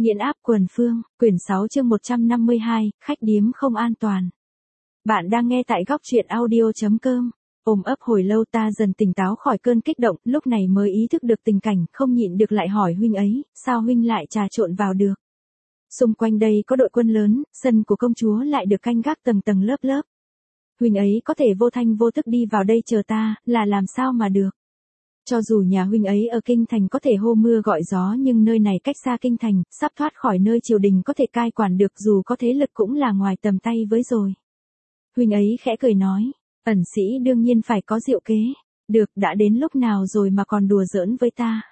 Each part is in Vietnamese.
Nghiện áp quần phương, quyển 6 chương 152, khách điếm không an toàn. Bạn đang nghe tại góc truyện audio.com. Ôm ấp hồi lâu ta dần tỉnh táo khỏi cơn kích động, lúc này mới ý thức được tình cảnh, không nhịn được lại hỏi huynh ấy, sao huynh lại trà trộn vào được. Xung quanh đây có đội quân lớn, sân của công chúa lại được canh gác tầng tầng lớp lớp. Huynh ấy có thể vô thanh vô tức đi vào đây chờ ta, là làm sao mà được. Cho dù nhà huynh ấy ở kinh thành có thể hô mưa gọi gió nhưng nơi này cách xa kinh thành, sắp thoát khỏi nơi triều đình có thể cai quản được dù có thế lực cũng là ngoài tầm tay với rồi. Huynh ấy khẽ cười nói, ẩn sĩ đương nhiên phải có diệu kế, được đã đến lúc nào rồi mà còn đùa giỡn với ta.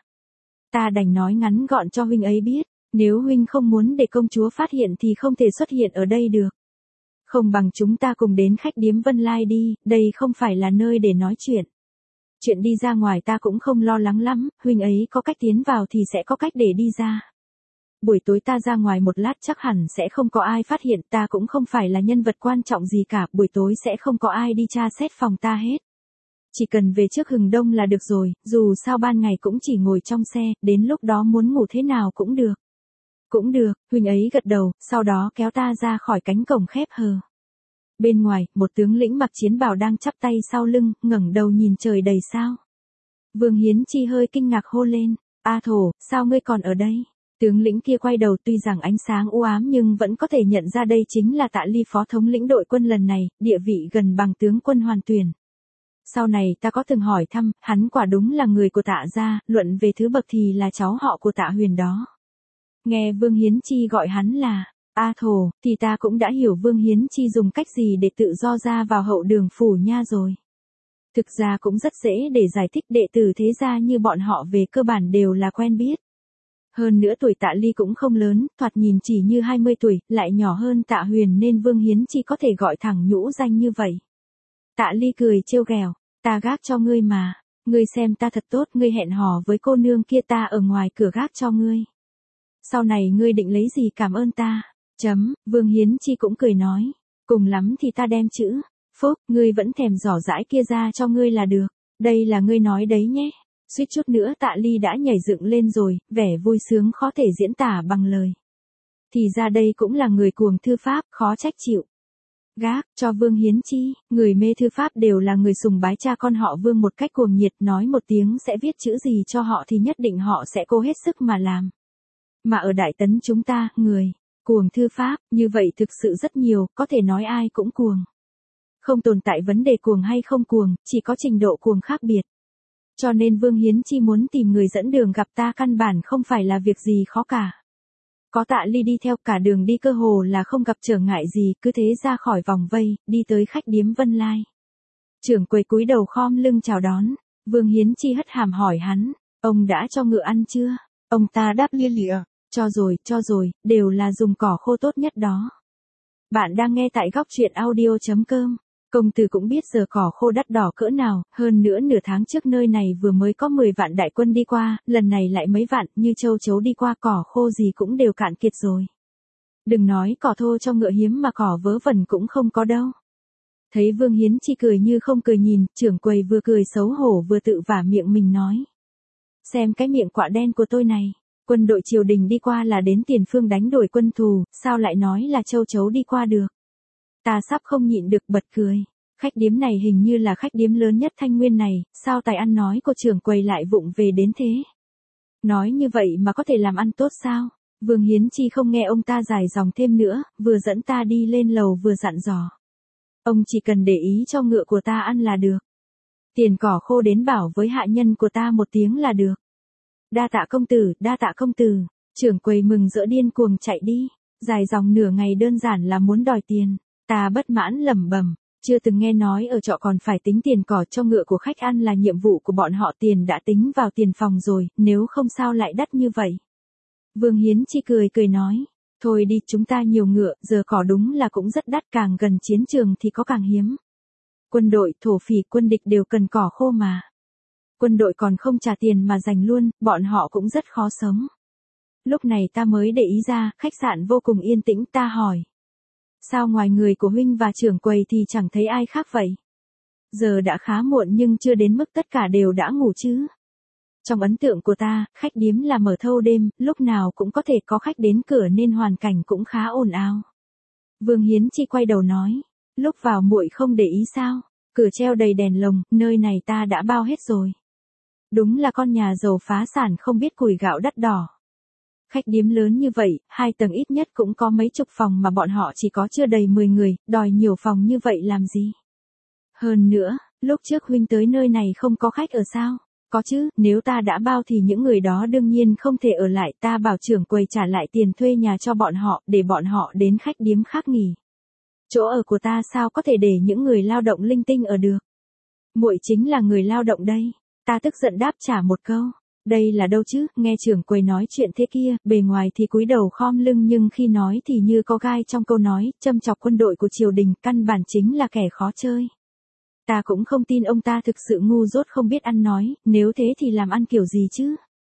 Ta đành nói ngắn gọn cho huynh ấy biết, nếu huynh không muốn để công chúa phát hiện thì không thể xuất hiện ở đây được. Không bằng chúng ta cùng đến khách điếm Vân Lai đi, đây không phải là nơi để nói chuyện. Chuyện đi ra ngoài ta cũng không lo lắng lắm, huynh ấy có cách tiến vào thì sẽ có cách để đi ra. Buổi tối ta ra ngoài một lát chắc hẳn sẽ không có ai phát hiện, ta cũng không phải là nhân vật quan trọng gì cả, buổi tối sẽ không có ai đi tra xét phòng ta hết. Chỉ cần về trước hừng đông là được rồi, dù sao ban ngày cũng chỉ ngồi trong xe, đến lúc đó muốn ngủ thế nào cũng được. Cũng được, huynh ấy gật đầu, sau đó kéo ta ra khỏi cánh cổng khép hờ. Bên ngoài, một tướng lĩnh mặc chiến bào đang chắp tay sau lưng, ngẩng đầu nhìn trời đầy sao. Vương Hiến Chi hơi kinh ngạc hô lên, A Thổ, sao ngươi còn ở đây? Tướng lĩnh kia quay đầu tuy rằng ánh sáng u ám nhưng vẫn có thể nhận ra đây chính là Tạ Ly phó thống lĩnh đội quân lần này, địa vị gần bằng tướng quân Hoàn Tuyền. Sau này ta có từng hỏi thăm, hắn quả đúng là người của Tạ gia, luận về thứ bậc thì là cháu họ của Tạ Huyền đó. Nghe Vương Hiến Chi gọi hắn là A Thổ, thì ta cũng đã hiểu Vương Hiến Chi dùng cách gì để tự do ra vào hậu đường phủ nha rồi. Thực ra cũng rất dễ để giải thích, đệ tử thế gia như bọn họ về cơ bản đều là quen biết. Hơn nữa tuổi Tạ Ly cũng không lớn, thoạt nhìn chỉ như 20 tuổi, lại nhỏ hơn Tạ Huyền nên Vương Hiến Chi có thể gọi thẳng nhũ danh như vậy. Tạ Ly cười trêu ghẹo, ta gác cho ngươi mà, ngươi xem ta thật tốt, ngươi hẹn hò với cô nương kia ta ở ngoài cửa gác cho ngươi. Sau này ngươi định lấy gì cảm ơn ta? Vương Hiến Chi cũng cười nói, cùng lắm thì ta đem chữ phúc, ngươi vẫn thèm giỏ dãi kia ra cho ngươi là được, đây là ngươi nói đấy nhé. Suýt chút nữa Tạ Ly đã nhảy dựng lên rồi, vẻ vui sướng khó thể diễn tả bằng lời. Thì ra đây cũng là người cuồng thư pháp, khó trách chịu. Gác cho Vương Hiến Chi, người mê thư pháp đều là người sùng bái cha con họ Vương một cách cuồng nhiệt, nói một tiếng sẽ viết chữ gì cho họ thì nhất định họ sẽ cố hết sức mà làm. Mà ở Đại Tấn chúng ta, người cuồng thư pháp, như vậy thực sự rất nhiều, có thể nói ai cũng cuồng. Không tồn tại vấn đề cuồng hay không cuồng, chỉ có trình độ cuồng khác biệt. Cho nên Vương Hiến Chi muốn tìm người dẫn đường gặp ta căn bản không phải là việc gì khó cả. Có Tạ Ly đi theo cả đường đi cơ hồ là không gặp trở ngại gì, cứ thế ra khỏi vòng vây, đi tới khách điếm Vân Lai. Trưởng quầy cúi đầu khom lưng chào đón, Vương Hiến Chi hất hàm hỏi hắn, ông đã cho ngựa ăn chưa? Ông ta đáp lia lịa, cho rồi, đều là dùng cỏ khô tốt nhất đó. Bạn đang nghe tại góc truyện audio.com. Công tử cũng biết giờ cỏ khô đắt đỏ cỡ nào, hơn nữa nửa tháng trước nơi này vừa mới có 10 vạn đại quân đi qua, lần này lại mấy vạn, như châu chấu đi qua cỏ khô gì cũng đều cạn kiệt rồi. Đừng nói cỏ thô cho ngựa hiếm mà cỏ vớ vẩn cũng không có đâu. Thấy Vương Hiến Chi cười như không cười nhìn, trưởng quầy vừa cười xấu hổ vừa tự vả miệng mình nói. Xem cái miệng quạ đen của tôi này, quân đội triều đình đi qua là đến Tiền Phương đánh đổi quân thù, sao lại nói là châu chấu đi qua được. Ta sắp không nhịn được bật cười. Khách điếm này hình như là khách điếm lớn nhất Thanh Nguyên này, sao tài ăn nói của trưởng quầy lại vụng về đến thế? Nói như vậy mà có thể làm ăn tốt sao? Vương Hiến Chi không nghe ông ta dài dòng thêm nữa, vừa dẫn ta đi lên lầu vừa dặn dò. Ông chỉ cần để ý cho ngựa của ta ăn là được. Tiền cỏ khô đến bảo với hạ nhân của ta một tiếng là được. Đa tạ công tử, trưởng quầy mừng rỡ điên cuồng chạy đi, dài dòng nửa ngày đơn giản là muốn đòi tiền. Ta bất mãn lẩm bẩm, chưa từng nghe nói ở trọ còn phải tính tiền cỏ cho ngựa của khách ăn là nhiệm vụ của bọn họ, tiền đã tính vào tiền phòng rồi, nếu không sao lại đắt như vậy. Vương Hiến Chi cười nói, thôi đi chúng ta nhiều ngựa, giờ cỏ đúng là cũng rất đắt, càng gần chiến trường thì có càng hiếm. Quân đội, thổ phỉ, quân địch đều cần cỏ khô mà. Quân đội còn không trả tiền mà giành luôn, bọn họ cũng rất khó sống. Lúc này ta mới để ý ra, khách sạn vô cùng yên tĩnh, ta hỏi. Sao ngoài người của huynh và trưởng quầy thì chẳng thấy ai khác vậy? Giờ đã khá muộn nhưng chưa đến mức tất cả đều đã ngủ chứ. Trong ấn tượng của ta, khách điếm là mở thâu đêm, lúc nào cũng có thể có khách đến cửa nên hoàn cảnh cũng khá ồn ào. Vương Hiến Chi quay đầu nói, lúc vào muội không để ý sao, cửa treo đầy đèn lồng, nơi này ta đã bao hết rồi. Đúng là con nhà giàu phá sản không biết củi gạo đắt đỏ. Khách điếm lớn như vậy, 2 tầng ít nhất cũng có mấy chục phòng mà bọn họ chỉ có chưa đầy 10 người, đòi nhiều phòng như vậy làm gì? Hơn nữa, lúc trước huynh tới nơi này không có khách ở sao? Có chứ, nếu ta đã bao thì những người đó đương nhiên không thể ở lại, ta bảo trưởng quầy trả lại tiền thuê nhà cho bọn họ, để bọn họ đến khách điếm khác nghỉ. Chỗ ở của ta sao có thể để những người lao động linh tinh ở được? Muội chính là người lao động đây. Ta tức giận đáp trả một câu. Đây là đâu chứ, nghe trưởng quầy nói chuyện thế kia, bề ngoài thì cúi đầu khom lưng nhưng khi nói thì như có gai trong câu nói, châm chọc quân đội của triều đình, căn bản chính là kẻ khó chơi. Ta cũng không tin ông ta thực sự ngu dốt không biết ăn nói, nếu thế thì làm ăn kiểu gì chứ?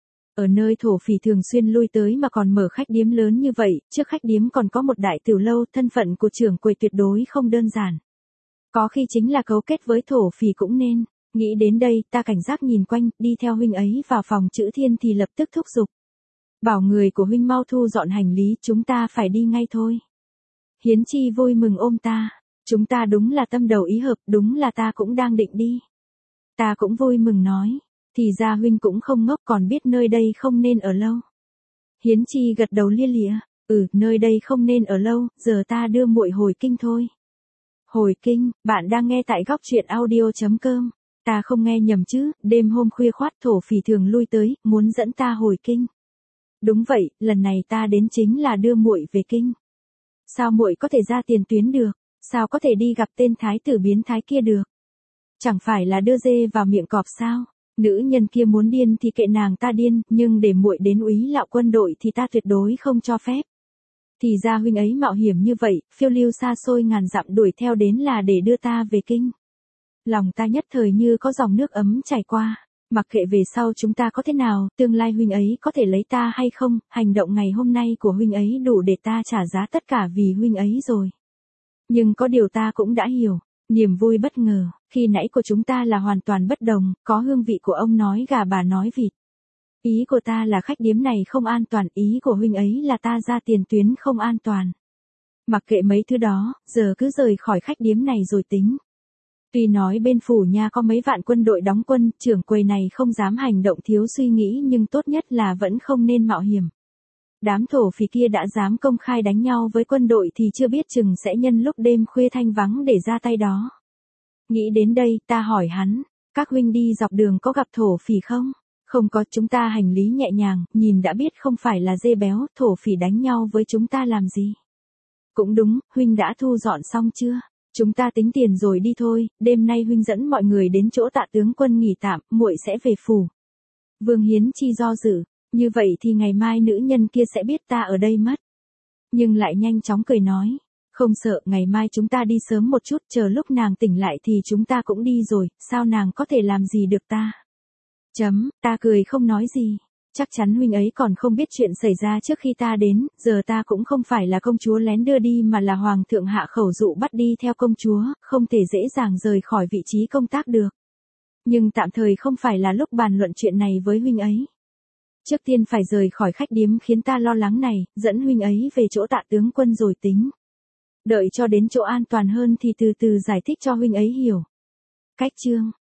Ở nơi thổ phỉ thường xuyên lui tới mà còn mở khách điếm lớn như vậy, trước khách điếm còn có một đại tiểu lâu, thân phận của trưởng quầy tuyệt đối không đơn giản. Có khi chính là cấu kết với thổ phỉ cũng nên. Nghĩ đến đây, ta cảnh giác nhìn quanh, đi theo huynh ấy vào phòng chữ thiên thì lập tức thúc giục. Bảo người của huynh mau thu dọn hành lý, chúng ta phải đi ngay thôi. Hiến Chi vui mừng ôm ta. Chúng ta đúng là tâm đầu ý hợp, đúng là ta cũng đang định đi. Ta cũng vui mừng nói. Thì ra huynh cũng không ngốc còn biết nơi đây không nên ở lâu. Hiến Chi gật đầu lia lịa. Nơi đây không nên ở lâu, giờ ta đưa muội hồi kinh thôi. Hồi kinh, bạn đang nghe tại góc truyện audio.com. Ta không nghe nhầm chứ, đêm hôm khuya khoắt thổ phỉ thường lui tới, muốn dẫn ta hồi kinh. Đúng vậy, lần này ta đến chính là đưa muội về kinh. Sao muội có thể ra tiền tuyến được? Sao có thể đi gặp tên thái tử biến thái kia được? Chẳng phải là đưa dê vào miệng cọp sao? Nữ nhân kia muốn điên thì kệ nàng ta điên, nhưng để muội đến úy lạo quân đội thì ta tuyệt đối không cho phép. Thì ra huynh ấy mạo hiểm như vậy, phiêu lưu xa xôi ngàn dặm đuổi theo đến là để đưa ta về kinh. Lòng ta nhất thời như có dòng nước ấm chảy qua, mặc kệ về sau chúng ta có thế nào, tương lai huynh ấy có thể lấy ta hay không, hành động ngày hôm nay của huynh ấy đủ để ta trả giá tất cả vì huynh ấy rồi. Nhưng có điều ta cũng đã hiểu, niềm vui bất ngờ, khi nãy của chúng ta là hoàn toàn bất đồng, có hương vị của ông nói gà bà nói vịt. Ý của ta là khách điếm này không an toàn, ý của huynh ấy là ta ra tiền tuyến không an toàn. Mặc kệ mấy thứ đó, giờ cứ rời khỏi khách điếm này rồi tính. Tuy nói bên phủ nha có mấy vạn quân đội đóng quân, trưởng quầy này không dám hành động thiếu suy nghĩ nhưng tốt nhất là vẫn không nên mạo hiểm. Đám thổ phỉ kia đã dám công khai đánh nhau với quân đội thì chưa biết chừng sẽ nhân lúc đêm khuya thanh vắng để ra tay đó. Nghĩ đến đây, ta hỏi hắn, các huynh đi dọc đường có gặp thổ phỉ không? Không có, chúng ta hành lý nhẹ nhàng, nhìn đã biết không phải là dê béo, thổ phỉ đánh nhau với chúng ta làm gì? Cũng đúng, huynh đã thu dọn xong chưa? Chúng ta tính tiền rồi đi thôi, đêm nay huynh dẫn mọi người đến chỗ Tạ tướng quân nghỉ tạm, muội sẽ về phủ. Vương Hiến Chi do dự, như vậy thì ngày mai nữ nhân kia sẽ biết ta ở đây mất. Nhưng lại nhanh chóng cười nói, không sợ, ngày mai chúng ta đi sớm một chút, chờ lúc nàng tỉnh lại thì chúng ta cũng đi rồi, sao nàng có thể làm gì được ta? Ta cười không nói gì. Chắc chắn huynh ấy còn không biết chuyện xảy ra trước khi ta đến, giờ ta cũng không phải là công chúa lén đưa đi mà là hoàng thượng hạ khẩu dụ bắt đi theo công chúa, không thể dễ dàng rời khỏi vị trí công tác được. Nhưng tạm thời không phải là lúc bàn luận chuyện này với huynh ấy. Trước tiên phải rời khỏi khách điếm khiến ta lo lắng này, dẫn huynh ấy về chỗ Tạ tướng quân rồi tính. Đợi cho đến chỗ an toàn hơn thì từ từ giải thích cho huynh ấy hiểu. Cách chương